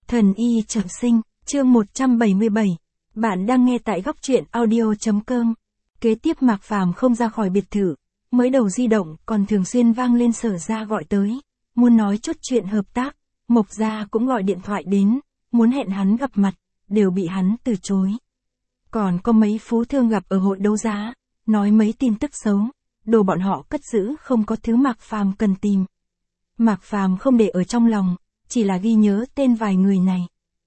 Thần y trọng sinh, chương 177. Bạn đang nghe tại góc truyện audio.com. Kế tiếp Mạc Phàm không ra khỏi biệt thự, mới đầu di động còn thường xuyên vang lên Sở Gia gọi tới, muốn nói chút chuyện hợp tác. Mộc Gia cũng gọi điện thoại đến, muốn hẹn hắn gặp mặt, đều bị hắn từ chối. Còn có mấy phú thương gặp ở hội đấu giá, nói mấy tin tức xấu, đồ bọn họ cất giữ không có thứ Mạc Phàm cần tìm. Mạc Phàm không để ở trong lòng, chỉ là ghi nhớ tên vài người này.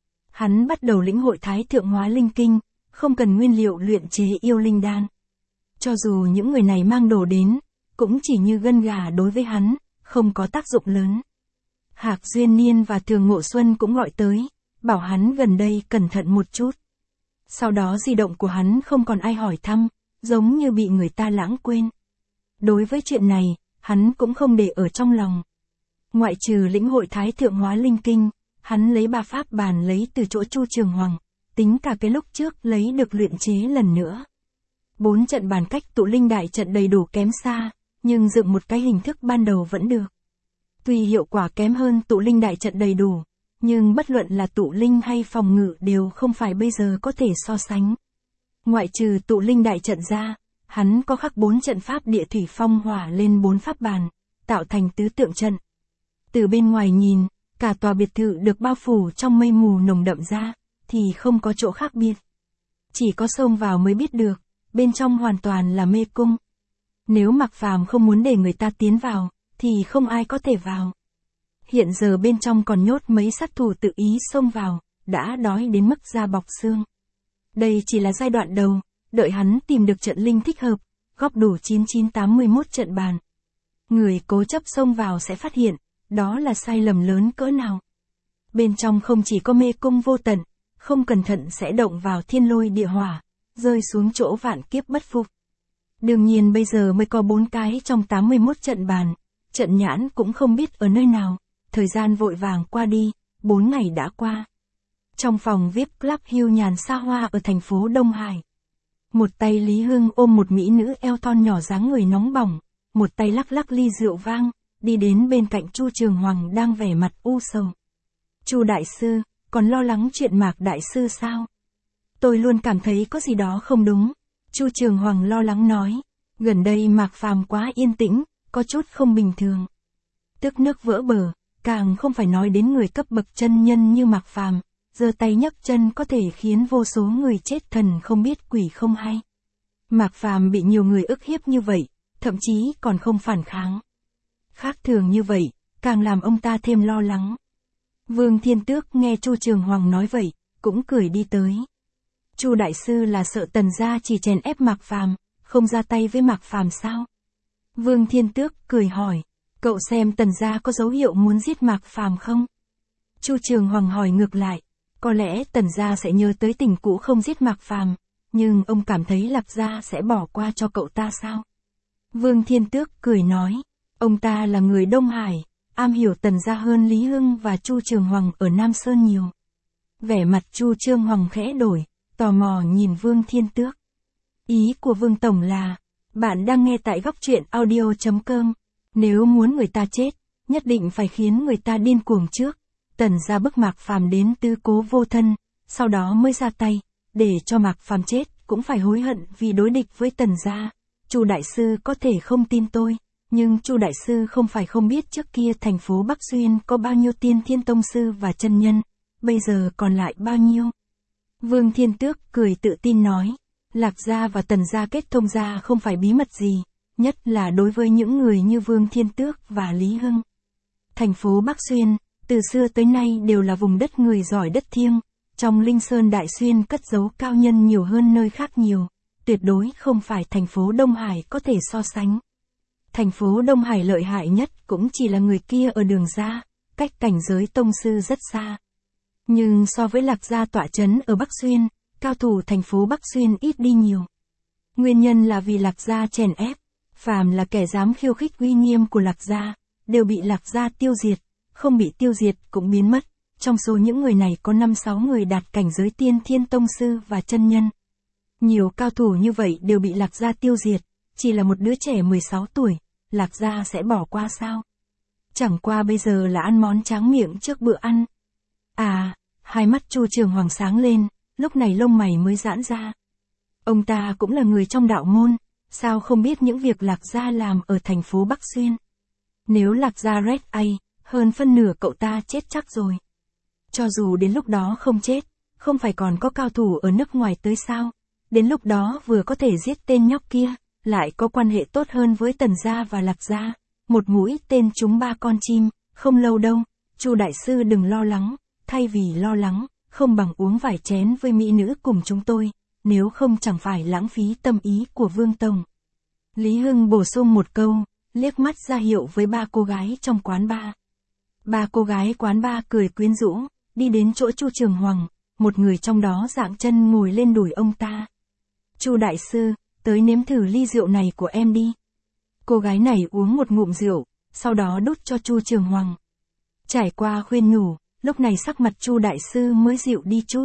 Hắn bắt đầu lĩnh hội Thái Thượng Hóa Linh Kinh, không cần nguyên liệu luyện chế yêu linh đan. Cho dù những người này mang đồ đến, cũng chỉ như gân gà đối với hắn, không có tác dụng lớn. Hạc Duyên Niên và Thường Ngộ Xuân cũng gọi tới, bảo hắn gần đây cẩn thận một chút. Sau đó di động của hắn không còn ai hỏi thăm, giống như bị người ta lãng quên. Đối với chuyện này, hắn cũng không để ở trong lòng. Ngoại trừ lĩnh hội Thái Thượng Hóa Linh Kinh, hắn lấy 3 pháp bàn lấy từ chỗ Chu Trường Hoàng, tính cả cái lúc trước lấy được luyện chế lần nữa. 4 trận bàn cách tụ linh đại trận đầy đủ kém xa, nhưng dựng một cái hình thức ban đầu vẫn được. Tuy hiệu quả kém hơn tụ linh đại trận đầy đủ, nhưng bất luận là tụ linh hay phòng ngự đều không phải bây giờ có thể so sánh. Ngoại trừ tụ linh đại trận ra, hắn có khắc 4 trận pháp địa thủy phong hỏa lên 4 pháp bàn, tạo thành tứ tượng trận. Từ bên ngoài nhìn, cả tòa biệt thự được bao phủ trong mây mù nồng đậm ra, thì không có chỗ khác biệt. Chỉ có xông vào mới biết được, bên trong hoàn toàn là mê cung. Nếu Mạc Phàm không muốn để người ta tiến vào, thì không ai có thể vào. Hiện giờ bên trong còn nhốt mấy sát thủ tự ý xông vào, đã đói đến mức da bọc xương. Đây chỉ là giai đoạn đầu, đợi hắn tìm được trận linh thích hợp, góp đủ 9981 trận bàn. Người cố chấp xông vào sẽ phát hiện, đó là sai lầm lớn cỡ nào. Bên trong không chỉ có mê cung vô tận, không cẩn thận sẽ động vào thiên lôi địa hỏa, rơi xuống chỗ vạn kiếp bất phục. Đương nhiên bây giờ mới có 4 cái trong 81 trận bàn, trận nhãn cũng không biết ở nơi nào, thời gian vội vàng qua đi, 4 ngày đã qua. Trong phòng VIP Club hưu nhàn xa hoa ở thành phố Đông Hải. Một tay Lý Hưng ôm một mỹ nữ eo thon nhỏ dáng người nóng bỏng, một tay lắc lắc ly rượu vang, đi đến bên cạnh Chu Trường Hoàng đang vẻ mặt u sầu. Chu đại sư, còn lo lắng chuyện Mạc đại sư sao? Tôi luôn cảm thấy có gì đó không đúng. Chu Trường Hoàng lo lắng nói, gần đây Mạc Phàm quá yên tĩnh, có chút không bình thường. Tức nước vỡ bờ, càng không phải nói đến người cấp bậc chân nhân như Mạc Phàm, giơ tay nhấc chân có thể khiến vô số người chết thần không biết quỷ không hay. Mạc Phàm bị nhiều người ức hiếp như vậy, thậm chí còn không phản kháng. Khác thường như vậy, càng làm ông ta thêm lo lắng. Vương Thiên Tước nghe Chu Trường Hoàng nói vậy, cũng cười đi tới. Chu đại sư là sợ Tần gia chỉ chèn ép Mạc Phàm, không ra tay với Mạc Phàm sao? Vương Thiên Tước cười hỏi, cậu xem Tần gia có dấu hiệu muốn giết Mạc Phàm không? Chu Trường Hoàng hỏi ngược lại, có lẽ Tần gia sẽ nhớ tới tình cũ không giết Mạc Phàm, nhưng ông cảm thấy Lạc gia sẽ bỏ qua cho cậu ta sao? Vương Thiên Tước cười nói, ông ta là người Đông Hải, am hiểu Tần gia hơn Lý Hưng và Chu Trường Hoàng ở Nam Sơn nhiều. Vẻ mặt Chu Trường Hoàng khẽ đổi, tò mò nhìn Vương Thiên Tước. Ý của Vương Tổng là, bạn đang nghe tại góc truyện audio.com. Nếu muốn người ta chết, nhất định phải khiến người ta điên cuồng trước. Tần gia bức Mạc Phàm đến tứ cố vô thân, sau đó mới ra tay, để cho Mạc Phàm chết cũng phải hối hận vì đối địch với Tần gia. Chu đại sư có thể không tin tôi, nhưng Chu đại sư không phải không biết trước kia thành phố Bắc Xuyên có bao nhiêu tiên thiên tông sư và chân nhân, bây giờ còn lại bao nhiêu. Vương Thiên Tước cười tự tin nói, Lạc gia và Tần gia kết thông gia không phải bí mật gì, nhất là đối với những người như Vương Thiên Tước và Lý Hưng. Thành phố Bắc Xuyên, từ xưa tới nay đều là vùng đất người giỏi đất thiêng, trong Linh Sơn Đại Xuyên cất giấu cao nhân nhiều hơn nơi khác nhiều, tuyệt đối không phải thành phố Đông Hải có thể so sánh. Thành phố Đông Hải lợi hại nhất cũng chỉ là người kia ở đường ra, cách cảnh giới tông sư rất xa. Nhưng so với Lạc gia tọa trấn ở Bắc Xuyên, cao thủ thành phố Bắc Xuyên ít đi nhiều. Nguyên nhân là vì Lạc gia chèn ép, phàm là kẻ dám khiêu khích uy nghiêm của Lạc gia, đều bị Lạc gia tiêu diệt, không bị tiêu diệt cũng biến mất. Trong số những người này có 5-6 người đạt cảnh giới tiên thiên tông sư và chân nhân. Nhiều cao thủ như vậy đều bị Lạc gia tiêu diệt, chỉ là một đứa trẻ 16 tuổi, Lạc gia sẽ bỏ qua sao? Chẳng qua bây giờ là ăn món tráng miệng trước bữa ăn. À, Hai mắt Chu Trường Hoàng sáng lên, lúc này lông mày mới giãn ra. Ông ta cũng là người trong đạo môn, sao không biết những việc Lạc Gia làm ở thành phố Bắc Xuyên. Nếu Lạc Gia Red A, hơn phân nửa cậu ta chết chắc rồi. Cho dù đến lúc đó không chết, không phải còn có cao thủ ở nước ngoài tới sao, đến lúc đó vừa có thể giết tên nhóc kia, lại có quan hệ tốt hơn với Tần Gia và Lạc Gia, một mũi tên trúng 3 con chim, không lâu đâu, Chu đại sư đừng lo lắng, thay vì lo lắng, không bằng uống vài chén với mỹ nữ cùng chúng tôi, nếu không chẳng phải lãng phí tâm ý của Vương Tổng. Lý Hưng bổ sung một câu, liếc mắt ra hiệu với 3 cô gái trong quán bar. 3 cô gái quán bar cười quyến rũ, đi đến chỗ Chu Trường Hoàng, một người trong đó dạng chân ngồi lên đùi ông ta. Chu đại sư, tới nếm thử ly rượu này của em đi. Cô gái này uống một ngụm rượu, sau đó đút cho Chu Trường Hoàng. Trải qua khuyên nhủ, lúc này sắc mặt Chu đại sư mới dịu đi chút.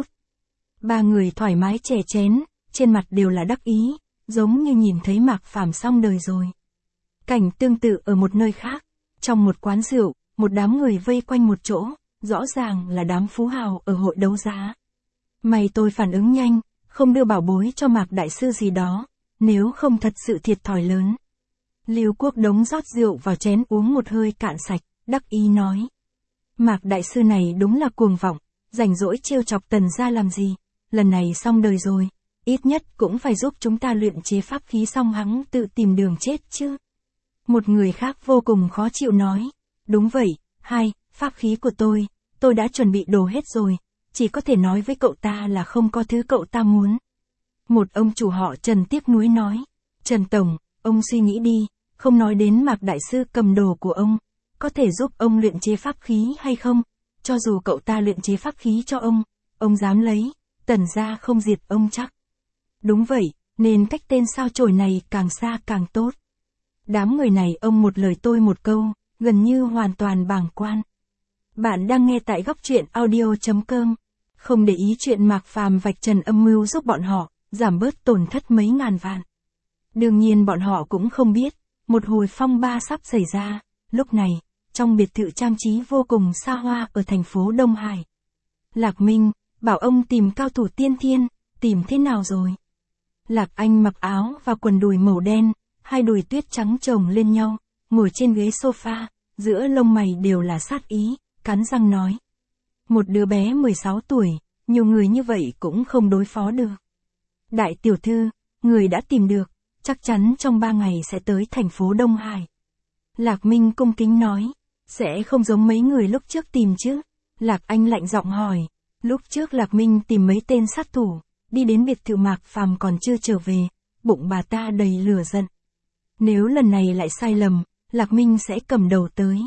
3 người thoải mái chè chén, trên mặt đều là đắc ý, giống như nhìn thấy Mạc Phàm xong đời rồi. Cảnh tương tự ở một nơi khác, trong một quán rượu, một đám người vây quanh một chỗ, rõ ràng là đám phú hào ở hội đấu giá. May tôi phản ứng nhanh, không đưa bảo bối cho Mạc đại sư gì đó, nếu không thật sự thiệt thòi lớn. Lưu Quốc Đống rót rượu vào chén uống một hơi cạn sạch, đắc ý nói. Mạc đại sư này đúng là cuồng vọng, rảnh rỗi trêu chọc Tần gia làm gì, lần này xong đời rồi, ít nhất cũng phải giúp chúng ta luyện chế pháp khí xong hắn tự tìm đường chết chứ. Một người khác vô cùng khó chịu nói, đúng vậy, pháp khí của tôi đã chuẩn bị đồ hết rồi, chỉ có thể nói với cậu ta là không có thứ cậu ta muốn. Một ông chủ họ Trần tiếc nuối nói, Trần Tổng, ông suy nghĩ đi, không nói đến Mạc đại sư cầm đồ của ông, có thể giúp ông luyện chế pháp khí hay không, cho dù cậu ta luyện chế pháp khí cho ông dám lấy, Tần gia không diệt ông chắc. Đúng vậy, nên cách tên sao chổi này càng xa càng tốt. Đám người này ông một lời tôi một câu, gần như hoàn toàn bàng quan. Bạn đang nghe tại góc truyện audio.com. Không để ý chuyện Mạc Phàm vạch trần âm mưu giúp bọn họ, giảm bớt tổn thất mấy ngàn vạn. Đương nhiên bọn họ cũng không biết, một hồi phong ba sắp xảy ra, lúc này, trong biệt thự trang trí vô cùng xa hoa ở thành phố Đông Hải. Lạc Minh, bảo ông tìm cao thủ tiên thiên, tìm thế nào rồi? Lạc Anh mặc áo và quần đùi màu đen, hai đùi tuyết trắng chồng lên nhau, ngồi trên ghế sofa, giữa lông mày đều là sát ý, cắn răng nói. Một đứa bé 16 tuổi, nhiều người như vậy cũng không đối phó được. Đại tiểu thư, người đã tìm được, chắc chắn trong 3 ngày sẽ tới thành phố Đông Hải. Lạc Minh cung kính nói, sẽ không giống mấy người lúc trước tìm chứ? Lạc Anh lạnh giọng hỏi, lúc trước Lạc Minh tìm mấy tên sát thủ, đi đến biệt thự Mạc Phàm còn chưa trở về, bụng bà ta đầy lửa giận. Nếu lần này lại sai lầm, Lạc Minh sẽ cầm đầu tới.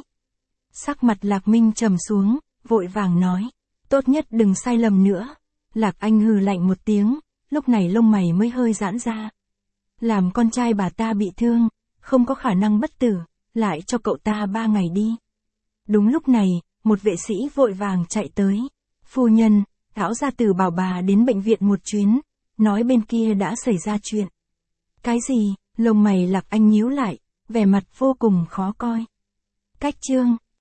Sắc mặt Lạc Minh trầm xuống, vội vàng nói, tốt nhất đừng sai lầm nữa. Lạc Anh hừ lạnh một tiếng, lúc này lông mày mới hơi giãn ra. Làm con trai bà ta bị thương, không có khả năng bất tử, lại cho cậu ta 3 ngày đi. Đúng lúc này, một vệ sĩ vội vàng chạy tới. Phu nhân, lão gia tử bảo bà đến bệnh viện một chuyến, nói bên kia đã xảy ra chuyện. Cái gì? Lông mày Lạc Anh nhíu lại, vẻ mặt vô cùng khó coi. Cách chương